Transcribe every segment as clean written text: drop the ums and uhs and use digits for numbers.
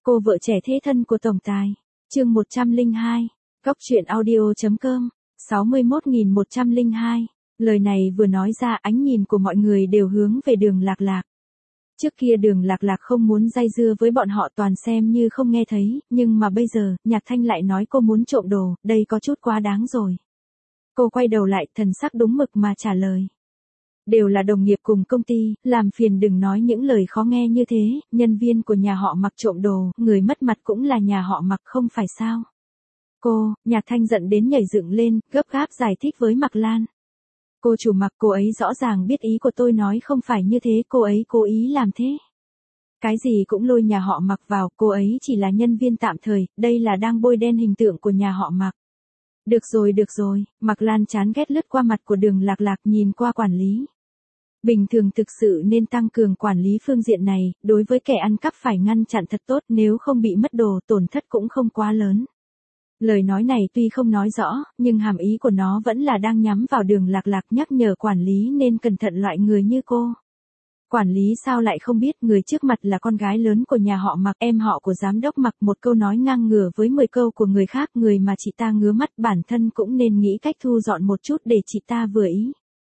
Cô vợ trẻ thế thân của tổng tài. Chương 102. Góc truyện audio.com. 61.102. Lời này vừa nói ra, ánh nhìn của mọi người đều hướng về Đường Lạc Lạc. Trước kia Đường Lạc Lạc không muốn dây dưa với bọn họ, toàn xem như không nghe thấy, nhưng mà bây giờ, Nhạc Thanh lại nói cô muốn trộm đồ, đây có chút quá đáng rồi. Cô quay đầu lại, thần sắc đúng mực mà trả lời. Đều là đồng nghiệp cùng công ty, làm phiền đừng nói những lời khó nghe như thế, nhân viên của nhà họ Mặc trộm đồ, người mất mặt cũng là nhà họ Mặc không phải sao. Cô, Nhạc Thanh giận đến nhảy dựng lên, gấp gáp giải thích với Mặc Lan. Cô chủ Mặc, cô ấy rõ ràng biết ý của tôi nói không phải như thế, cô ấy cố ý làm thế. Cái gì cũng lôi nhà họ Mặc vào, cô ấy chỉ là nhân viên tạm thời, đây là đang bôi đen hình tượng của nhà họ Mặc. Được rồi, Mặc Lan chán ghét lướt qua mặt của Đường Lạc Lạc, nhìn qua quản lý. Bình thường thực sự nên tăng cường quản lý phương diện này, đối với kẻ ăn cắp phải ngăn chặn thật tốt, nếu không bị mất đồ, tổn thất cũng không quá lớn. Lời nói này tuy không nói rõ, nhưng hàm ý của nó vẫn là đang nhắm vào Đường Lạc Lạc, nhắc nhở quản lý nên cẩn thận loại người như cô. Quản lý sao lại không biết, người trước mặt là con gái lớn của nhà họ Mặc, em họ của giám đốc Mặc, một câu nói ngang ngửa với 10 câu của người khác, người mà chị ta ngứa mắt, bản thân cũng nên nghĩ cách thu dọn một chút để chị ta vừa ý.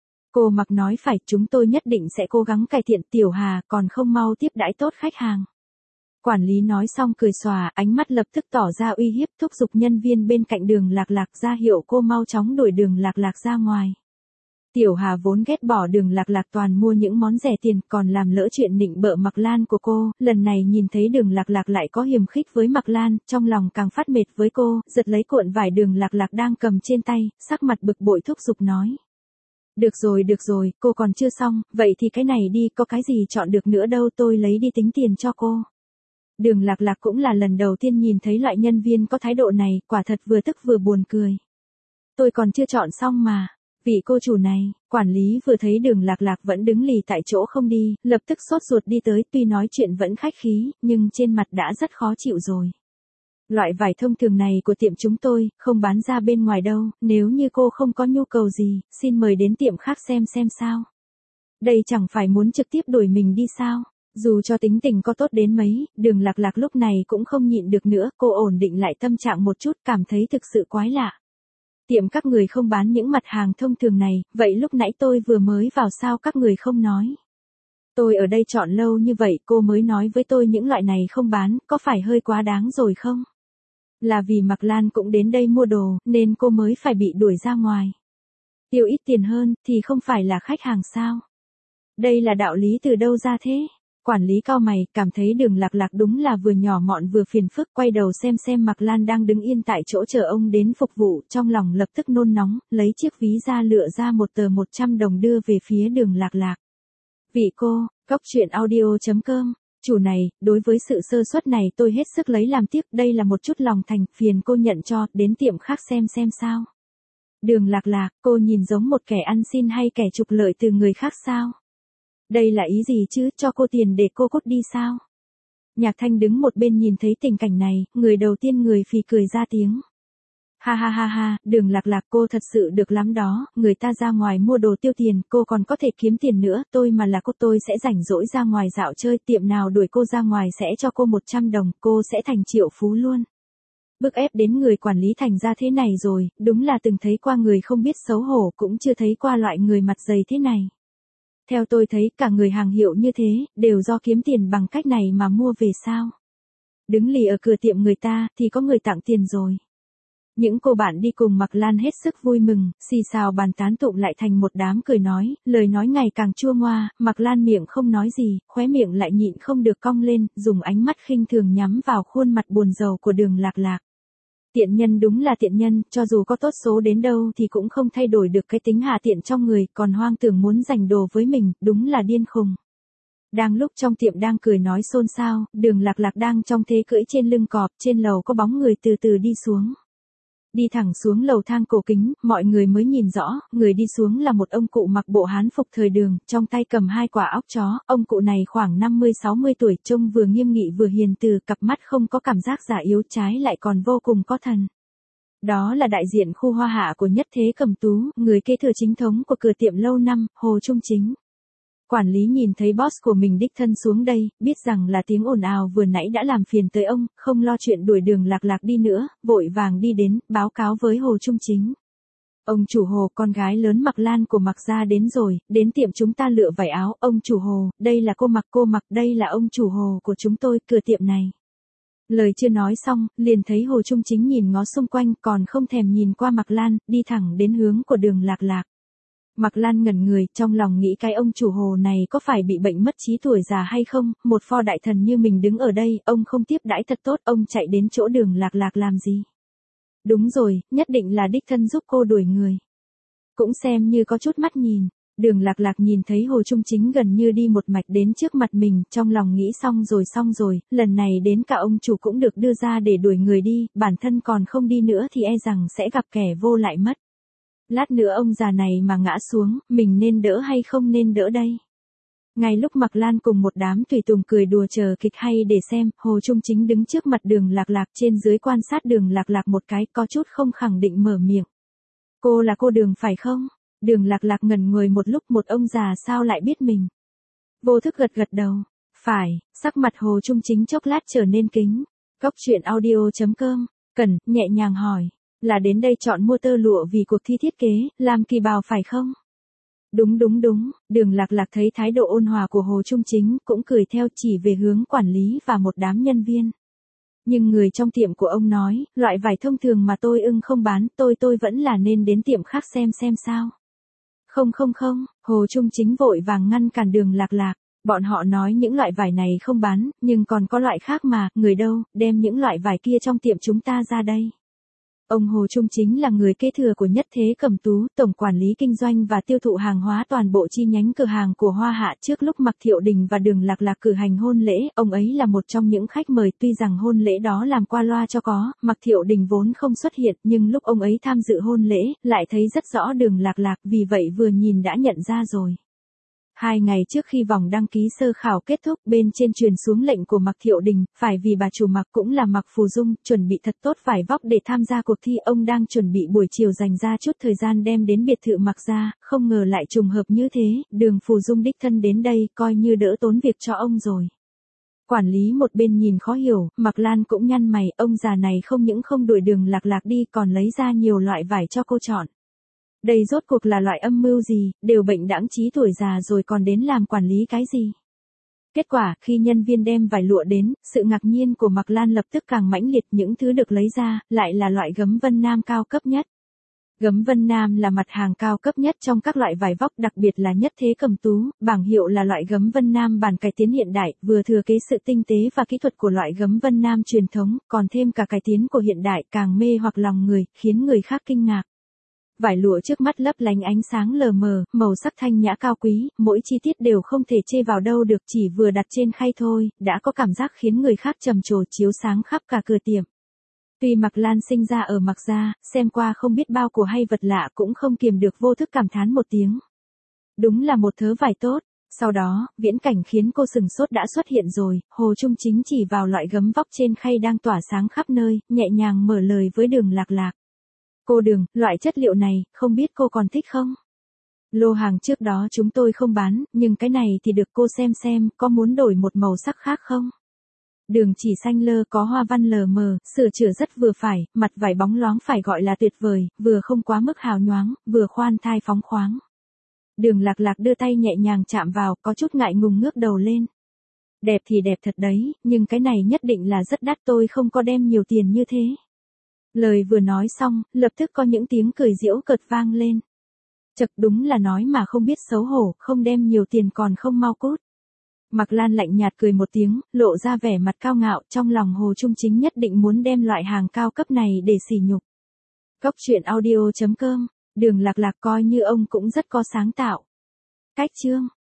Cô Mặc nói phải, chúng tôi nhất định sẽ cố gắng cải thiện. Tiểu Hà còn không mau tiếp đãi tốt khách hàng. Quản lý nói xong cười xòa, ánh mắt lập tức tỏ ra uy hiếp, thúc giục nhân viên bên cạnh Đường Lạc Lạc ra hiệu cô mau chóng đuổi Đường Lạc Lạc ra ngoài. Tiểu Hà vốn ghét bỏ Đường Lạc Lạc, toàn mua những món rẻ tiền, còn làm lỡ chuyện nịnh bợ Mặc Lan của cô, lần này nhìn thấy Đường Lạc Lạc lại có hiềm khích với Mặc Lan, trong lòng càng phát mệt với cô, giật lấy cuộn vải Đường Lạc Lạc đang cầm trên tay, sắc mặt bực bội thúc giục nói. Được rồi, cô còn chưa xong, vậy thì cái này đi, có cái gì chọn được nữa đâu, tôi lấy đi tính tiền cho cô. Đường Lạc Lạc cũng là lần đầu tiên nhìn thấy loại nhân viên có thái độ này, quả thật vừa tức vừa buồn cười. Tôi còn chưa chọn xong mà. Vị cô chủ này, quản lý vừa thấy Đường Lạc Lạc vẫn đứng lì tại chỗ không đi, lập tức sốt ruột đi tới, tuy nói chuyện vẫn khách khí, nhưng trên mặt đã rất khó chịu rồi. Loại vải thông thường này của tiệm chúng tôi, không bán ra bên ngoài đâu, nếu như cô không có nhu cầu gì, xin mời đến tiệm khác xem sao. Đây chẳng phải muốn trực tiếp đuổi mình đi sao? Dù cho tính tình có tốt đến mấy, Đường Lạc Lạc lúc này cũng không nhịn được nữa, cô ổn định lại tâm trạng một chút, cảm thấy thực sự quái lạ. Tiệm các người không bán những mặt hàng thông thường này, vậy lúc nãy tôi vừa mới vào sao các người không nói? Tôi ở đây chọn lâu như vậy, cô mới nói với tôi những loại này không bán, có phải hơi quá đáng rồi không? Là vì Mặc Lan cũng đến đây mua đồ, nên cô mới phải bị đuổi ra ngoài. Tiêu ít tiền hơn, thì không phải là khách hàng sao? Đây là đạo lý từ đâu ra thế? Quản lý cau mày, cảm thấy Đường Lạc Lạc đúng là vừa nhỏ mọn vừa phiền phức, quay đầu xem Mặc Lan đang đứng yên tại chỗ chờ ông đến phục vụ, trong lòng lập tức nôn nóng, lấy chiếc ví ra lựa ra một tờ 100 đồng đưa về phía Đường Lạc Lạc. Vị cô, góc truyện audio.com. Chủ này, đối với sự sơ suất này tôi hết sức lấy làm tiếc, đây là một chút lòng thành, phiền cô nhận cho, đến tiệm khác xem sao. Đường Lạc Lạc, cô nhìn giống một kẻ ăn xin hay kẻ trục lợi từ người khác sao? Đây là ý gì chứ, cho cô tiền để cô cút đi sao? Nhạc Thanh đứng một bên nhìn thấy tình cảnh này, người đầu tiên người phì cười ra tiếng. Ha, Đường Lạc Lạc, cô thật sự được lắm đó, người ta ra ngoài mua đồ tiêu tiền, cô còn có thể kiếm tiền nữa, tôi mà là cô tôi sẽ rảnh rỗi ra ngoài dạo chơi, tiệm nào đuổi cô ra ngoài sẽ cho cô 100 đồng, cô sẽ thành triệu phú luôn. Bức ép đến người quản lý thành ra thế này rồi, đúng là từng thấy qua người không biết xấu hổ, cũng chưa thấy qua loại người mặt dày thế này. Theo tôi thấy, cả người hàng hiệu như thế, đều do kiếm tiền bằng cách này mà mua về sao. Đứng lì ở cửa tiệm người ta, thì có người tặng tiền rồi. Những cô bạn đi cùng Mặc Lan hết sức vui mừng, xì xào bàn tán tụng lại thành một đám cười nói, lời nói ngày càng chua ngoa, Mặc Lan miệng không nói gì, khóe miệng lại nhịn không được cong lên, dùng ánh mắt khinh thường nhắm vào khuôn mặt buồn rầu của Đường Lạc Lạc. Tiện nhân đúng là tiện nhân, cho dù có tốt số đến đâu thì cũng không thay đổi được cái tính hạ tiện trong người, còn hoang tưởng muốn giành đồ với mình, đúng là điên khùng. Đang lúc trong tiệm đang cười nói xôn xao, Đường Lạc Lạc đang trong thế cưỡi trên lưng cọp, trên lầu có bóng người từ từ đi xuống. Đi thẳng xuống lầu thang cổ kính, mọi người mới nhìn rõ, người đi xuống là một ông cụ mặc bộ hán phục thời Đường, trong tay cầm 2 quả óc chó, ông cụ này khoảng 50-60 tuổi, trông vừa nghiêm nghị vừa hiền từ, cặp mắt không có cảm giác già yếu, trái lại còn vô cùng có thần. Đó là đại diện khu hoa hạ của Nhất Thế Cẩm Tú, người kế thừa chính thống của cửa tiệm lâu năm, Hồ Trung Chính. Quản lý nhìn thấy boss của mình đích thân xuống đây, biết rằng là tiếng ồn ào vừa nãy đã làm phiền tới ông, không lo chuyện đuổi Đường Lạc Lạc đi nữa, vội vàng đi đến, báo cáo với Hồ Trung Chính. Ông chủ Hồ, con gái lớn Mạc Lan của Mạc gia đến rồi, đến tiệm chúng ta lựa vải áo. Ông chủ Hồ, đây là cô Mạc, đây là ông chủ Hồ của chúng tôi, cửa tiệm này. Lời chưa nói xong, liền thấy Hồ Trung Chính nhìn ngó xung quanh, còn không thèm nhìn qua Mạc Lan, đi thẳng đến hướng của Đường Lạc Lạc. Mạc Lan ngẩn người, trong lòng nghĩ cái ông chủ Hồ này có phải bị bệnh mất trí tuổi già hay không, một pho đại thần như mình đứng ở đây, ông không tiếp đãi thật tốt, ông chạy đến chỗ Đường Lạc Lạc làm gì? Đúng rồi, nhất định là đích thân giúp cô đuổi người. Cũng xem như có chút mắt nhìn. Đường Lạc Lạc nhìn thấy Hồ Trung Chính gần như đi một mạch đến trước mặt mình, trong lòng nghĩ xong rồi, lần này đến cả ông chủ cũng được đưa ra để đuổi người đi, bản thân còn không đi nữa thì e rằng sẽ gặp kẻ vô lại mất. Lát nữa ông già này mà ngã xuống, mình nên đỡ hay không nên đỡ đây? Ngay lúc Mạc Lan cùng một đám tùy tùng cười đùa chờ kịch hay để xem, Hồ Trung Chính đứng trước mặt Đường Lạc Lạc, trên dưới quan sát Đường Lạc Lạc một cái, có chút không khẳng định mở miệng. Cô là cô Đường phải không? Đường Lạc Lạc ngẩn người một lúc, một ông già sao lại biết mình? Vô thức gật đầu. Phải, sắc mặt Hồ Trung Chính chốc lát trở nên kính. Cốc truyện audio.com, Cần, nhẹ nhàng hỏi. Là đến đây chọn mua tơ lụa vì cuộc thi thiết kế, làm kỳ bào phải không? Đúng. Đường Lạc Lạc thấy thái độ ôn hòa của Hồ Trung Chính, cũng cười theo, chỉ về hướng quản lý và một đám nhân viên. Nhưng người trong tiệm của ông nói, loại vải thông thường mà tôi không bán, tôi vẫn là nên đến tiệm khác xem sao. Không, Hồ Trung Chính vội vàng ngăn cản Đường Lạc Lạc. Bọn họ nói những loại vải này không bán, nhưng còn có loại khác mà, người đâu, đem những loại vải kia trong tiệm chúng ta ra đây. Ông Hồ Trung Chính là người kế thừa của Nhất Thế Cẩm Tú, tổng quản lý kinh doanh và tiêu thụ hàng hóa toàn bộ chi nhánh cửa hàng của Hoa Hạ. Trước lúc Mạc Thiệu Đình và Đường Lạc Lạc cử hành hôn lễ, ông ấy là một trong những khách mời, tuy rằng hôn lễ đó làm qua loa cho có, Mạc Thiệu Đình vốn không xuất hiện, nhưng lúc ông ấy tham dự hôn lễ, lại thấy rất rõ Đường Lạc Lạc, vì vậy vừa nhìn đã nhận ra rồi. 2 ngày trước khi vòng đăng ký sơ khảo kết thúc, bên trên truyền xuống lệnh của Mạc Thiệu Đình, phải vì bà chủ Mạc cũng là Mạc Phù Dung, chuẩn bị thật tốt vải vóc để tham gia cuộc thi. Ông đang chuẩn bị buổi chiều dành ra chút thời gian đem đến biệt thự Mạc gia, không ngờ lại trùng hợp như thế, Đường Phù Dung đích thân đến đây, coi như đỡ tốn việc cho ông rồi. Quản lý một bên nhìn khó hiểu, Mạc Lan cũng nhăn mày, ông già này không những không đuổi Đường Lạc Lạc đi, còn lấy ra nhiều loại vải cho cô chọn. Đây rốt cuộc là loại âm mưu gì, đều bệnh đãng trí tuổi già rồi còn đến làm quản lý cái gì? Kết quả, khi nhân viên đem vải lụa đến, sự ngạc nhiên của Mạc Lan lập tức càng mãnh liệt, những thứ được lấy ra, lại là loại gấm Vân Nam cao cấp nhất. Gấm Vân Nam là mặt hàng cao cấp nhất trong các loại vải vóc, đặc biệt là Nhất Thế Cẩm Tú, bảng hiệu là loại gấm Vân Nam bản cải tiến hiện đại, vừa thừa kế sự tinh tế và kỹ thuật của loại gấm Vân Nam truyền thống, còn thêm cả cải tiến của hiện đại, càng mê hoặc lòng người, khiến người khác kinh ngạc. Vải lụa trước mắt lấp lánh ánh sáng lờ mờ, màu sắc thanh nhã cao quý, mỗi chi tiết đều không thể chê vào đâu được, chỉ vừa đặt trên khay thôi, đã có cảm giác khiến người khác trầm trồ chiếu sáng khắp cả cửa tiệm. Tuy Mạc Lan sinh ra ở Mạc gia, xem qua không biết bao của hay vật lạ cũng không kiềm được vô thức cảm thán một tiếng. Đúng là một thớ vải tốt. Sau đó, viễn cảnh khiến cô sừng sốt đã xuất hiện rồi, Hồ Trung Chính chỉ vào loại gấm vóc trên khay đang tỏa sáng khắp nơi, nhẹ nhàng mở lời với Đường Lạc Lạc. Cô Đường, loại chất liệu này, không biết cô còn thích không? Lô hàng trước đó chúng tôi không bán, nhưng cái này thì được cô xem, có muốn đổi một màu sắc khác không? Đường chỉ xanh lơ có hoa văn lờ mờ, sửa chữa rất vừa phải, mặt vải bóng loáng phải gọi là tuyệt vời, vừa không quá mức hào nhoáng, vừa khoan thai phóng khoáng. Đường Lạc Lạc đưa tay nhẹ nhàng chạm vào, có chút ngại ngùng ngước đầu lên. Đẹp thì đẹp thật đấy, nhưng cái này nhất định là rất đắt, tôi không có đem nhiều tiền như thế. Lời vừa nói xong, lập tức có những tiếng cười giễu cợt vang lên. Chật, đúng là nói mà không biết xấu hổ, không đem nhiều tiền còn không mau cút. Mạc Lan lạnh nhạt cười một tiếng, lộ ra vẻ mặt cao ngạo, trong lòng Hồ Trung Chính nhất định muốn đem loại hàng cao cấp này để sỉ nhục. Cốc truyện audio.com, Đường Lạc Lạc coi như ông cũng rất có sáng tạo. Cách chương